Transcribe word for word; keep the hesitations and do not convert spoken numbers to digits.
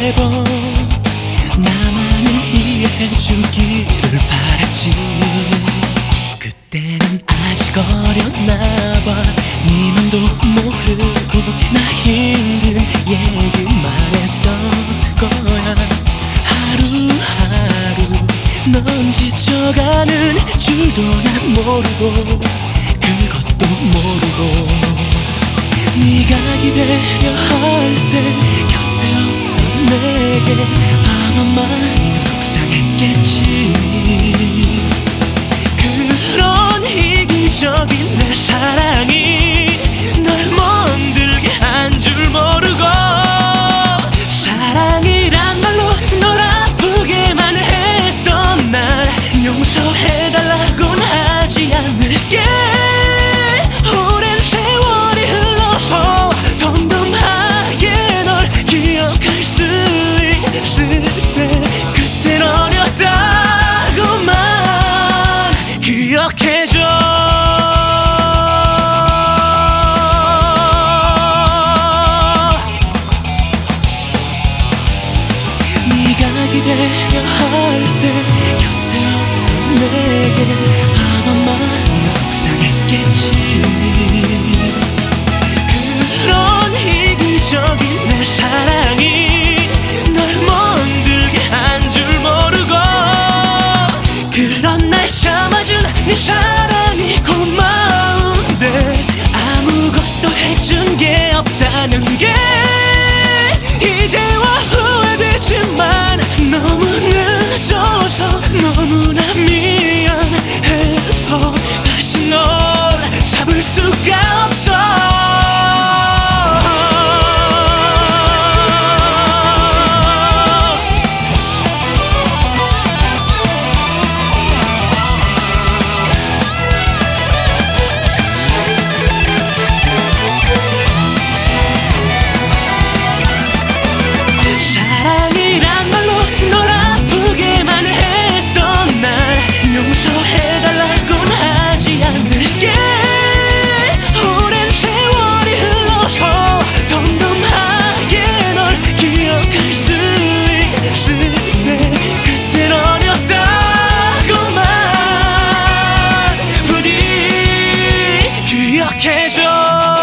매번 나만을 이해해주기를 바랐지. 그때는 아직 어렸나봐. 네 맘도 모르고 나 힘든 얘기만 했던 거야. 하루하루 넌 지쳐가는 줄도 난 모르고 그것도 모르고 네가 기다려 할 때 곁에 없던 내게 아마 많이 속상했겠지. 그런 이기적인 내 사랑이 널 멍들게 한 줄 모르고 사랑이란 말로 널 아프게만 했던 날 용서해달라고는 하지 않을게. 오랜 세월이 흘러서 덤덤하게 널 기억할 수 있을 때 그땐 어렸다고만 기억해줘. 네가 기다려 할 때 곁에 없던 내게 아마 많이 속상했겠지. 그런 이기적인 내 사랑이 널 멍들게 한 줄 모르고 그런 날 참아준 네 사랑이 고마운데 아무것도 해준 게 없다는 게 이제와 후회되지만 너무 늦어서 너무나 미안해서 다시 널 잡을 수가 없어. 사랑이란 말로 널 아프게만 했던 날 용서해달라고는 하지 않을게. 오랜 세월이 흘러서 덤덤하게 널 기억할 수 있을 때 그땐 어렸다고만 부디 기억해줘.